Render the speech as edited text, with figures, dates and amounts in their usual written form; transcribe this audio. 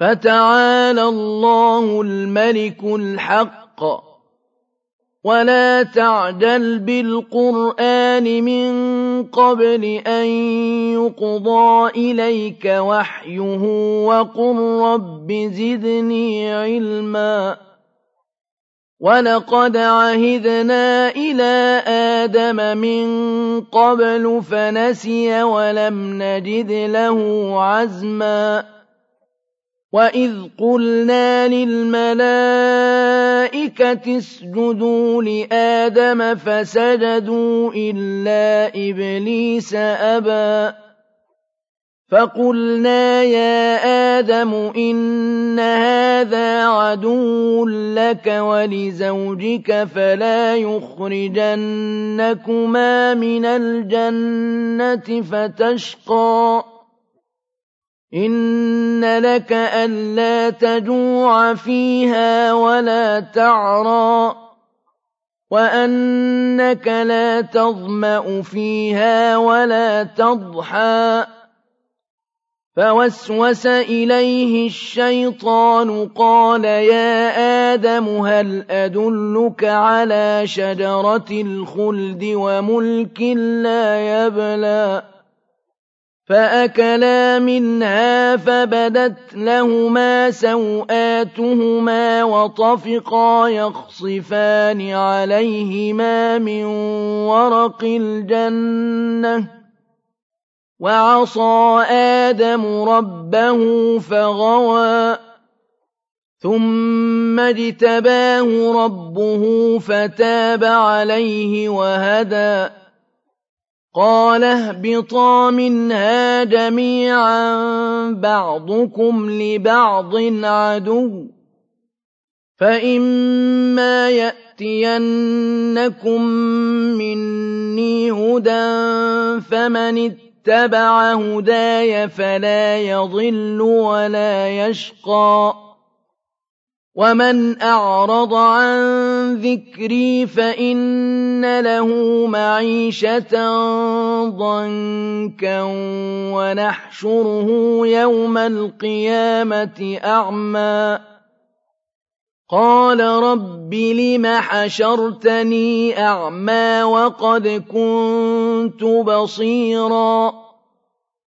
فَتَعَالَى اللَّهُ الْمَلِكُ الْحَقُّ ۗ وَلَا تَعْجَلْ بِالْقُرْآنِ مِن قَبْلِ أَن يُقْضَىٰ إِلَيْكَ وَحْيُهُ وَقُل رَّبِّ زِدْنِي عِلْمًا. وَلَقَدْ عَهِدْنَا إِلَىٰ آدَمَ مِن قَبْلُ فَنَسِيَ وَلَمْ نَجِدْ لَهُ عَزْمًا وَإِذْ قُلْنَا لِلْمَلَائِكَةِ اسْجُدُوا لِآدَمَ فَسَجَدُوا إِلَّا إِبْلِيسَ أَبَىٰ فَقُلْنَا يَا آدَمُ إِنَّ هَٰذَا عَدُوٌّ لَّكَ وَلِزَوْجِكَ فَلَا يُخْرِجَنَّكُمَا مِنَ الْجَنَّةِ فَتَشْقَىٰ إِنَّ لَكَ أَلَّا تَجُوعَ فِيهَا وَلَا تَعْرَىٰ وَأَنَّكَ لَا تَظْمَأُ فِيهَا وَلَا تَضْحَىٰ فَوَسْوَسَ إِلَيْهِ الشَّيْطَانُ قَالَ يَا آدَمُ هَلْ أَدُلُّكَ عَلَىٰ شَجَرَةِ الْخُلْدِ وَمُلْكٍ لَّا يَبْلَىٰ فَأَكَلَا مِنْهَا فَبَدَتْ لَهُمَا سَوْآتُهُمَا وَطَفِقَا يَخْصِفَانِ عَلَيْهِمَا مِن وَرَقِ الْجَنَّةِ وَعَصَىٰ آدَمُ رَبَّهُ فَغَوَىٰ ثُمَّ اجْتَبَاهُ رَبُّهُ فَتَابَ عَلَيْهِ وَهَدَىٰ قَالَ اهْبِطَا مِنْهَا جَمِيعًا بَعْضُكُمْ لِبَعْضٍ عَدُوٌّ فَإِمَّا يَأْتِيَنَّكُم مِّنِّي هُدًى فَمَنِ اتَّبَعَ هُدَايَ فَلَا يَضِلُّ وَلَا يَشْقَىٰ وَمَنْ أَعْرَضَ عَن ذِكْرِي فَإِنَّ لَهُ مَعِيشَةً ضَنكًا وَنَحْشُرُهُ يَوْمَ الْقِيَامَةِ أَعْمَىٰ قَالَ رَبِّ لِمَ حَشَرْتَنِي أَعْمَىٰ وَقَدْ كُنتُ بَصِيرًا